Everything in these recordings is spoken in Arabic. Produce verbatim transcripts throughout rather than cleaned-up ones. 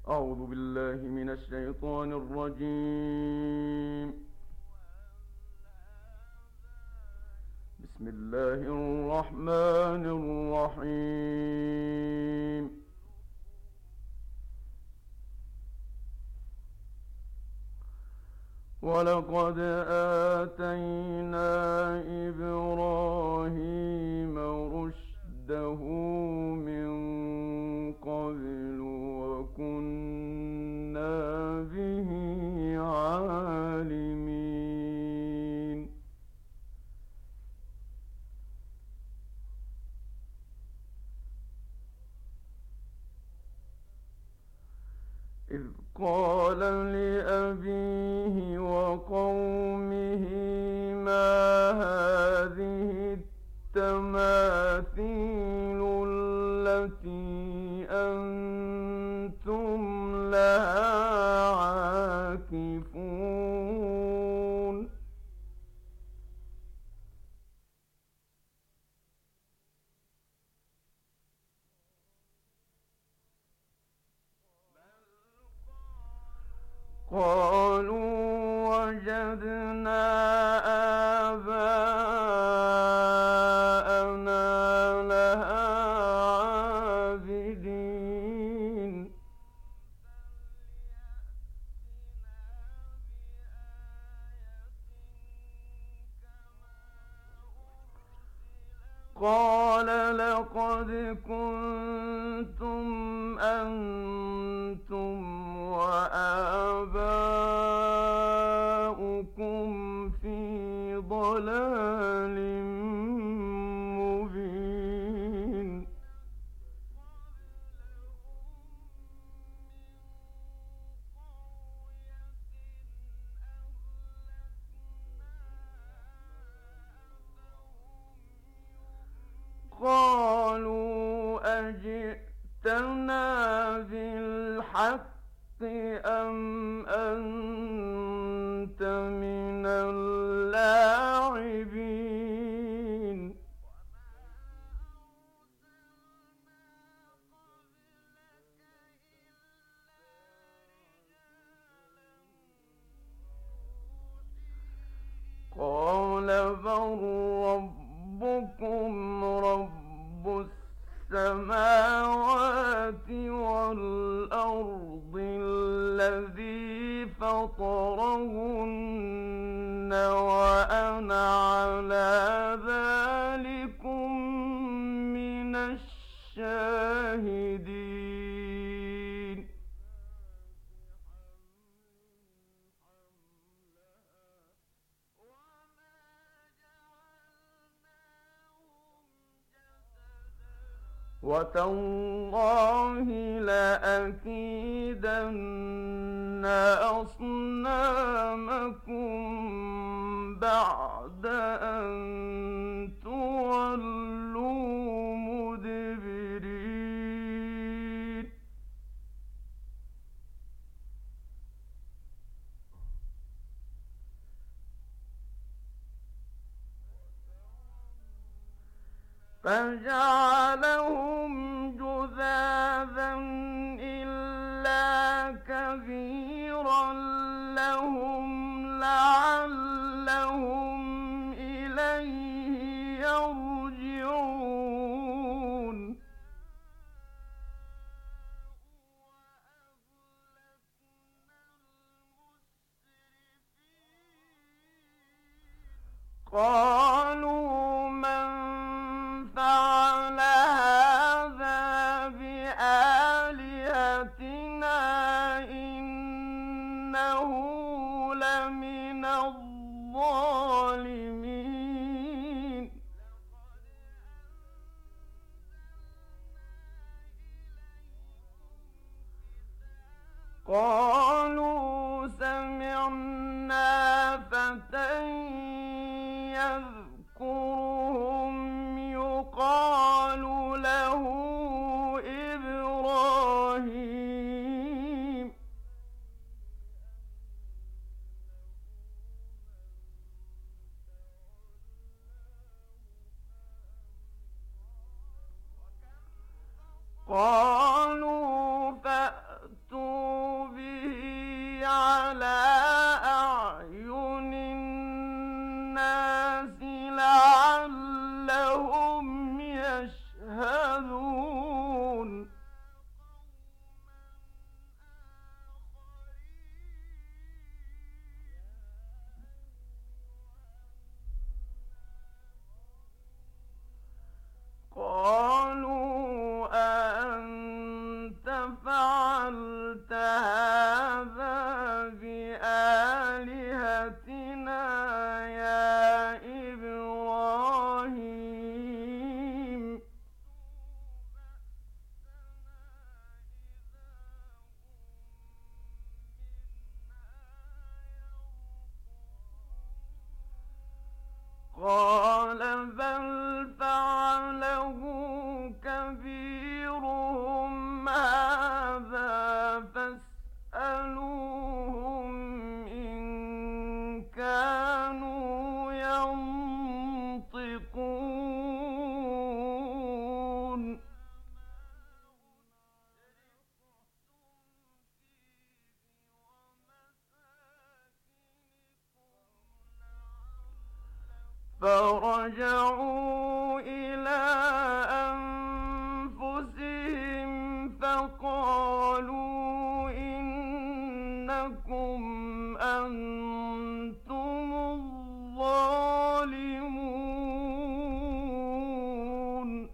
أعوذ بالله من الشيطان الرجيم. بسم الله الرحمن الرحيم. ولقد آتينا إبراهيم رشده من قبل وكنا به عالمين. إذ قال لأبيه وقومه ما هذه التماثيل التي أنتم لها عاكفون قالوا وجدنا آباءنا لها عابدين قال لقد كنتم أنتم وآباؤكم في ضلال مبين قالوا أجئتنا بالحق أم أنت من اللاعبين قال بل ربكم رب السماوات والأرض الذي فطرهن وأنا على ذلكم من الشاهدين وتالله لأكيدن أصنامكم بعد أن تولوا مدبرين فجعلهم جذاذا إلا كبيرا لهم لعلهم إليه يرجعون قالوا من فعل هذا بآلهتنا إنه لمن الظالمين قالوا سمعنا فتى يذكرهم يقال له إبراهيم قالوا فأتوا فرجعوا إلى أنفسهم فقالوا إنكم أنتم الظالمون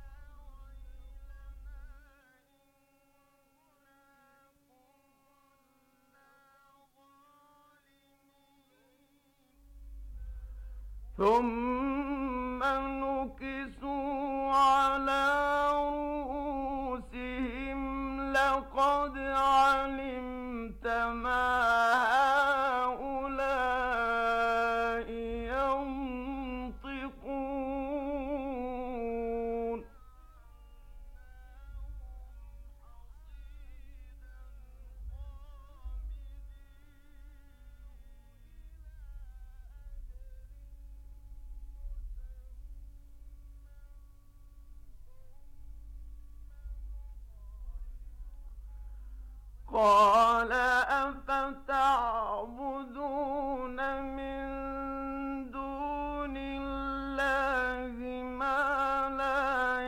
ثم نكسوا على رؤوسهم لقد علمت ما هؤلاء ينطقون قال أفتعبدون من دون الله ما لا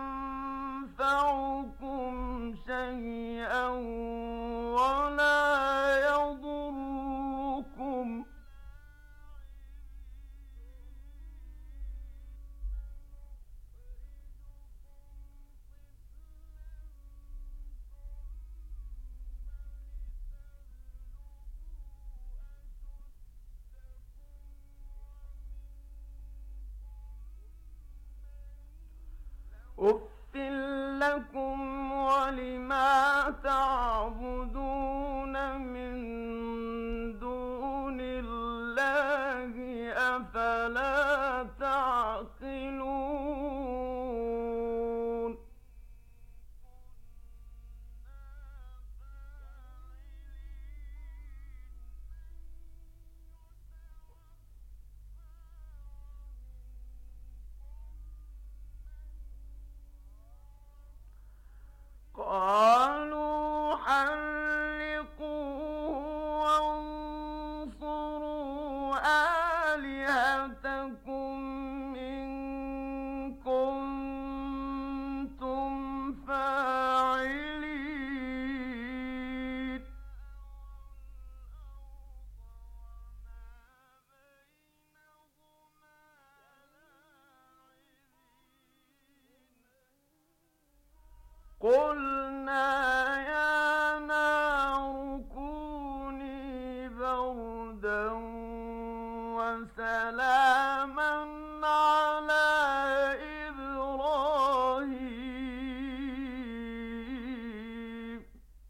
ينفعكم شيئا ولا يضركم أُفٍّ لكم ولما تعبدون من دون الله أفلا تعقلون قالوا حرقوه وانصروا آلهتكم إن كنتم فاعلين قلنا يا نار كوني بردا وسلاما على إبراهيم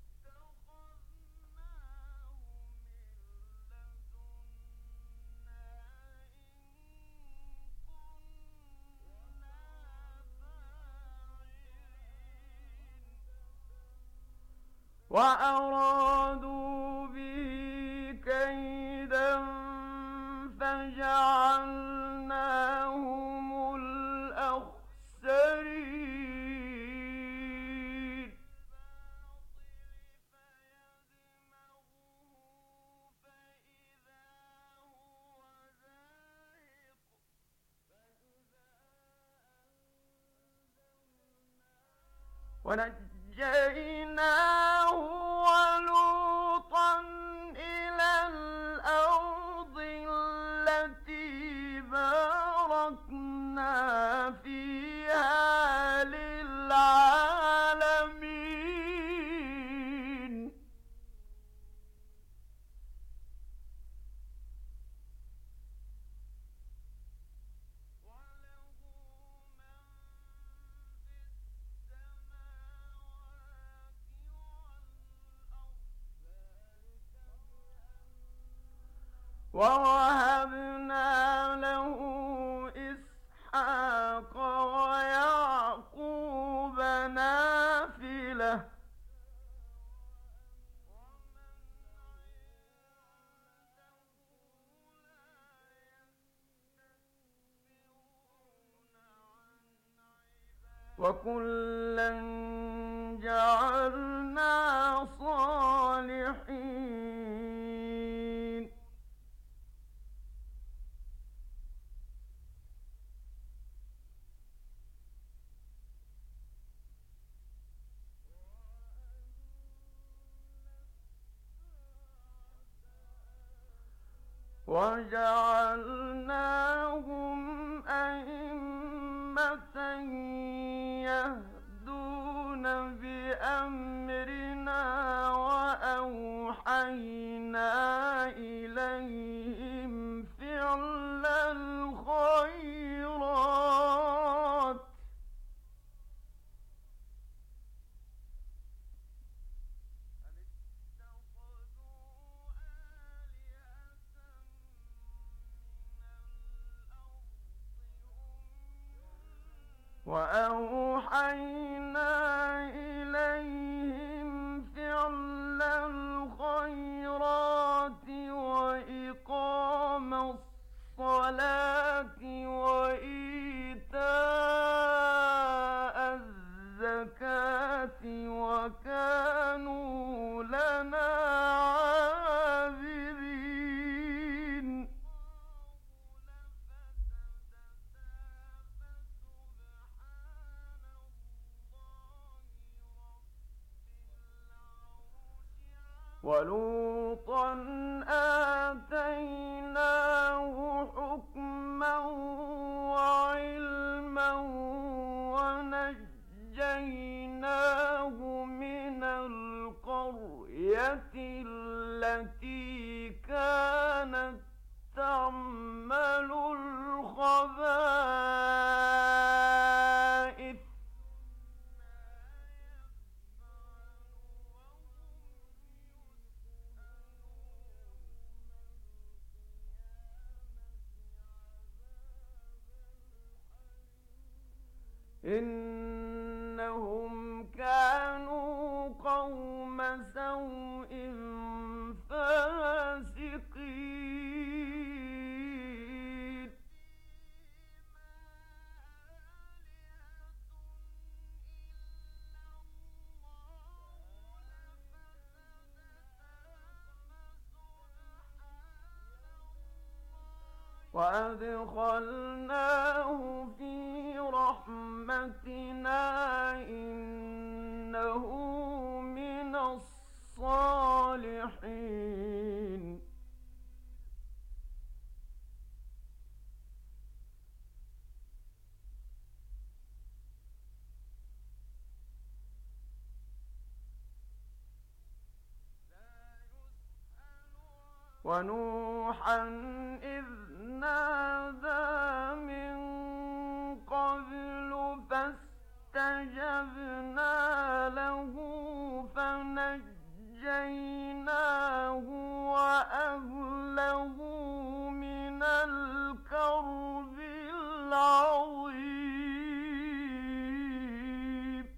وأرادوا به كيدا فجعلناهم الأخسرين ونجيناه ولوطا إلى الأرض التي باركنا فيها للعالمين ووهبنا له إسحاق ويعقوب نافلة وكلا جعلنا صالحين وجعلناهم أئمة يهدون بأمرنا وأوحينا إليهم فعل الخيرات وأوحينا إليهم فعل الخيرات وإقام الصلاة وإيتاء الزكاة وكانوا لنا عابدين ولوطا آتيناه حكما وعلما ونجيناه من القرية التي كانت تعمل الخبائث إنهم كانوا قوم سوء فاسقين وأدخلناه في رحمتنا إنه من الصالحين ونوحا إذ نادى من قبل فاستجبنا له فنجيناه وأهله من الكرب العظيم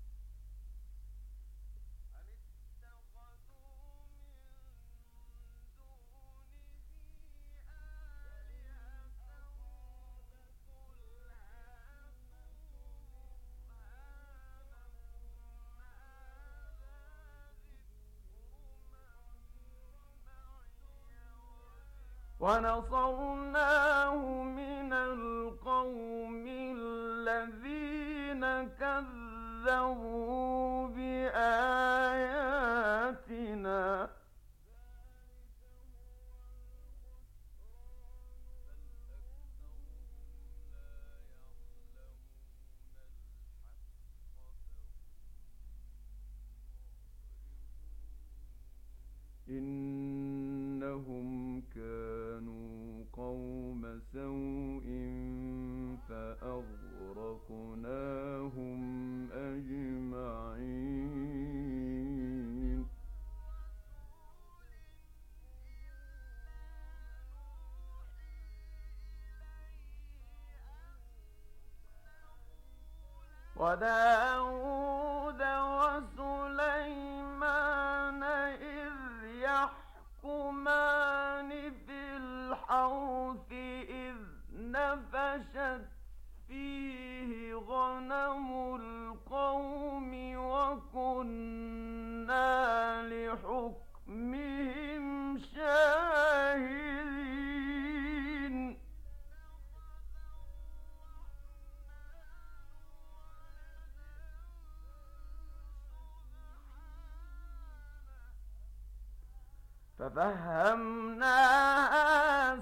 ونصرناه من القوم الذين كذبوا بآياتنا إنهم كانوا قوم سوء فأغرقناهم أجمعين وداود وسليمان إذ يحكمان في الحرث إذ نفشت فيه غنم القوم وكنا لحكمهم شاهدين ففهمناها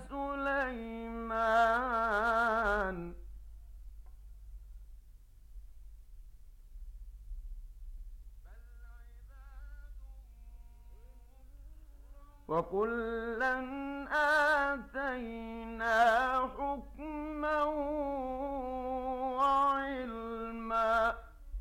وكلا آتينا حكما وعلما.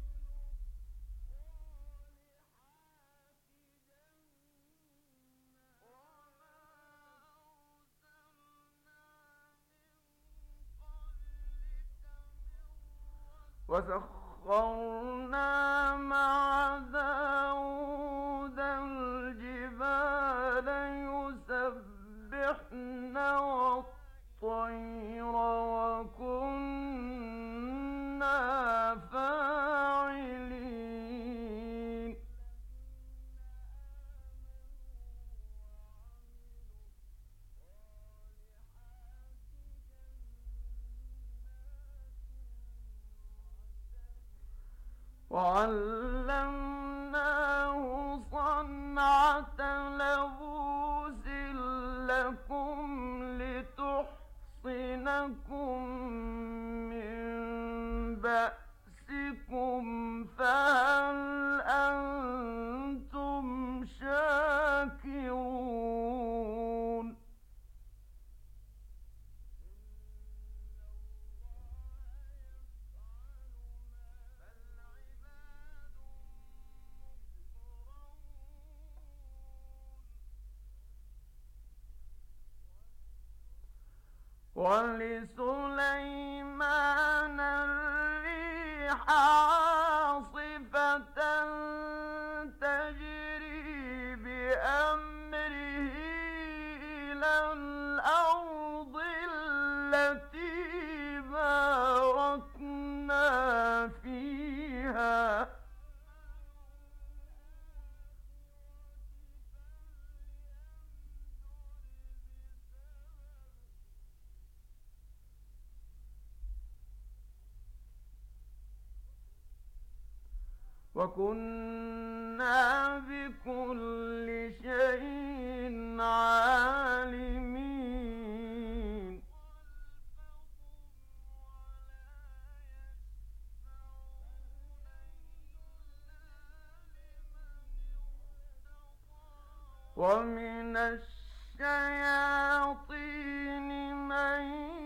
وسخرنا مع داود الجبال يسبحن والطير وكنا فاعلين. وعلمناه صنعة لبوس لكم لتحصنكم من بأسكم فهل أنتم شاكرون؟ ولسليمان الريح عاصفة تجري بأمره إلى الأرض التي باركنا فيها وكنا بكل شيء عالمين. ومن الشياطين من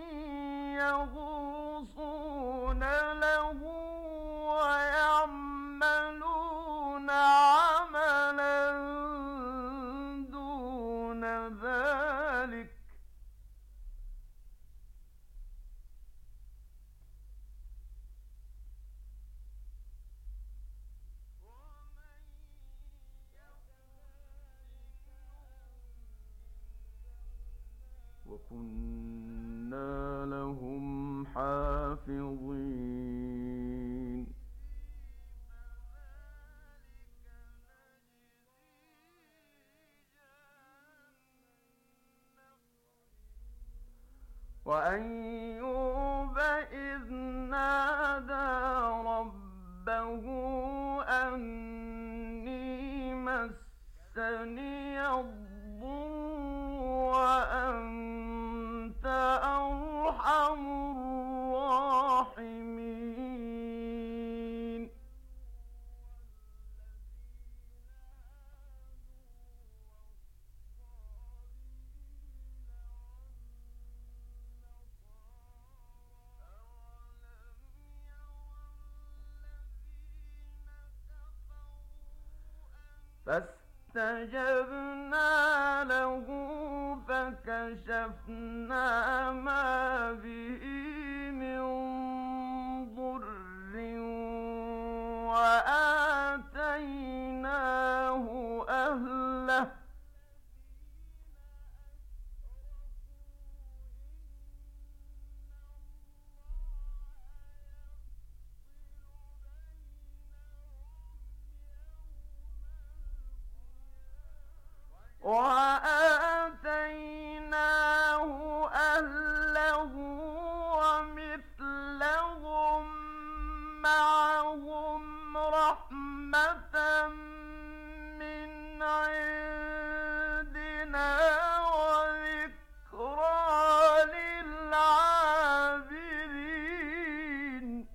يغوصون له ويعملون عملا دون ذلك وكنا لهم حافظين. وأيوب إذ نادى ربه أني مسني الضر وأنت أرحم الراحمين. فاستجبنا له فكشفنا ما به من ضر وآتيناه أهله وآتيناه أهله ومثلهم معهم رحمة من عندنا وذكرى للعابدين.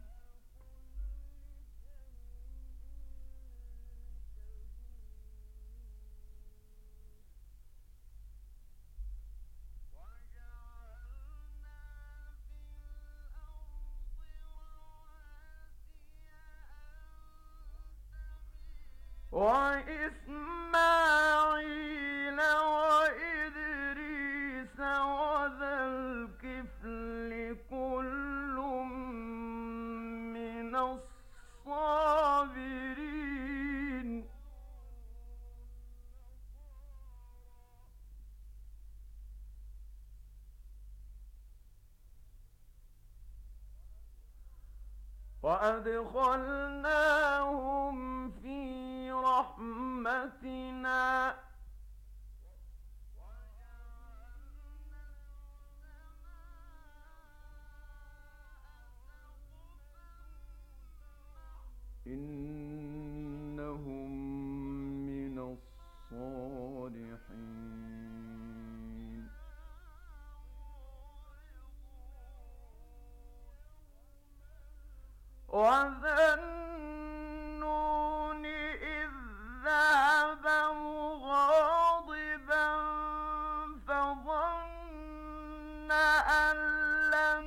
وإسماعيل وإدريس وذا الكفل كل من الصابرين وأدخلناهم في رحمتنا إنهم من الصالحين وذا النون إذ ذهب مغاضبا فظن أن لن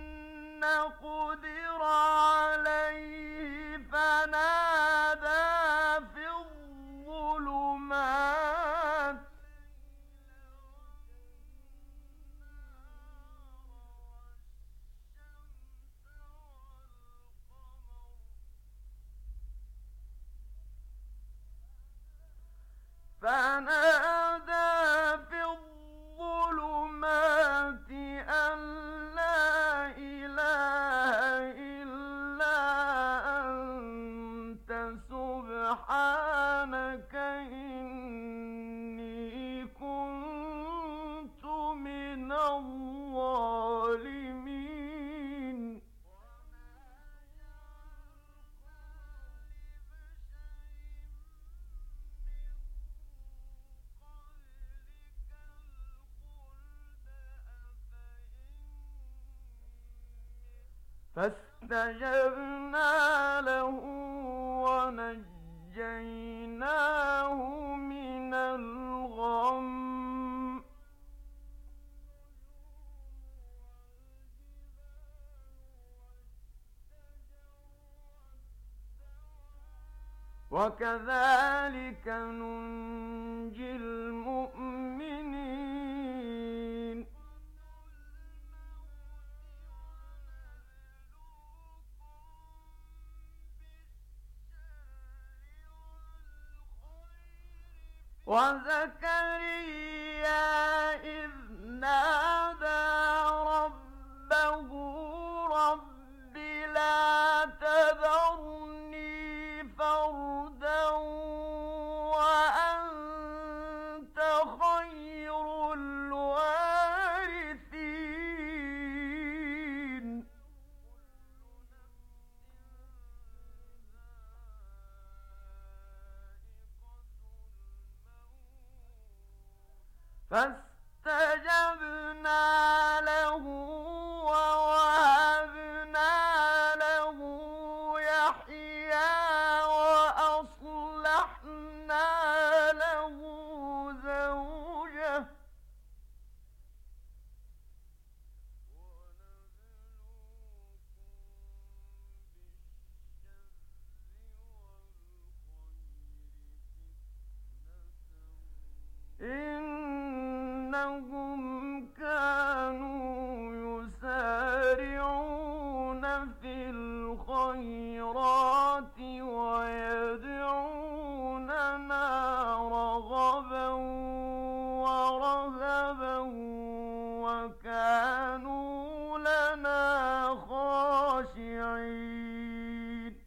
نقدر عليه فنادى في الظلمات فنادى في الظلمات أن لا إله إلا أنت سبحانك إني كنت من الظالمين فاستجبنا له ونجيناه من الغم وكذلك ننجي المؤمنين وزكريا إذ نادى ربه رب لا تذرني فردا وأنت خير الوارثين فاستجبنا له ووهبنا له يحيى وأصلحنا له زوجه إنهم كانوا يسارعون في الخيرات ويدعوننا رغبا ورهبا وكانوا لنا خاشعين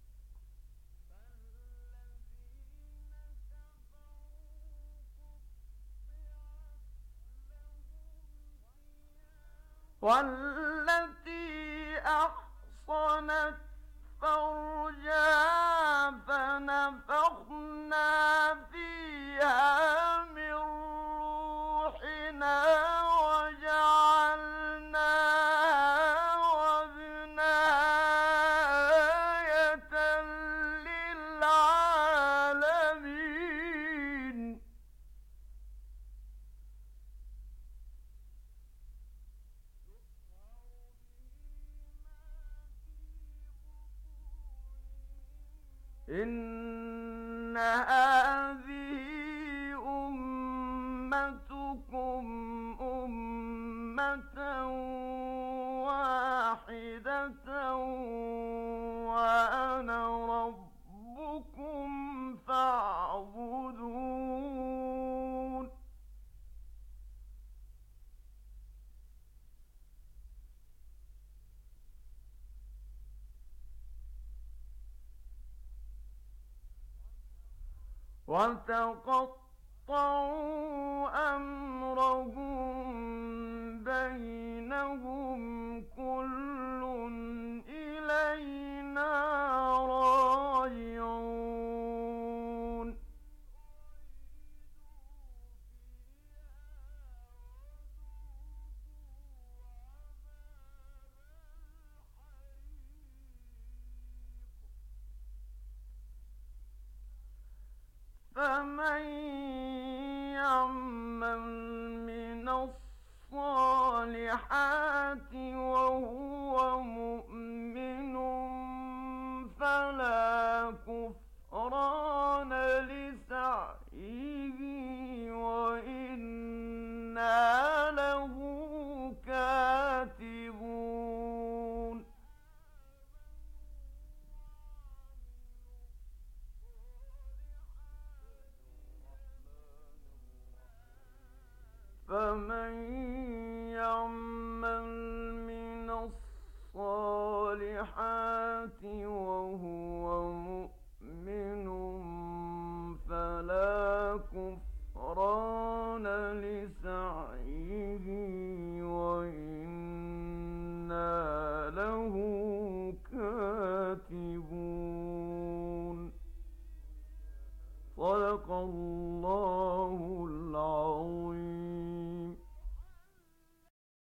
والتي أحصنت فرجها فنفخنا فيها من روحنا وجعلناها وابنها آية للعالمين إن إن هذه أمتكم أمة واحدة وأنا ربكم فاعبدون وتقطعوا أمرهم بينهم كل إلينا راجعون فمن يعمل من الصالحات وهو مؤمن فلا كفران لسعيه وإنا له كاتبون فمن يعمل من الصالحات وهو مؤمن فلا كفران لسعيه وإنا له كاتبون صدق الله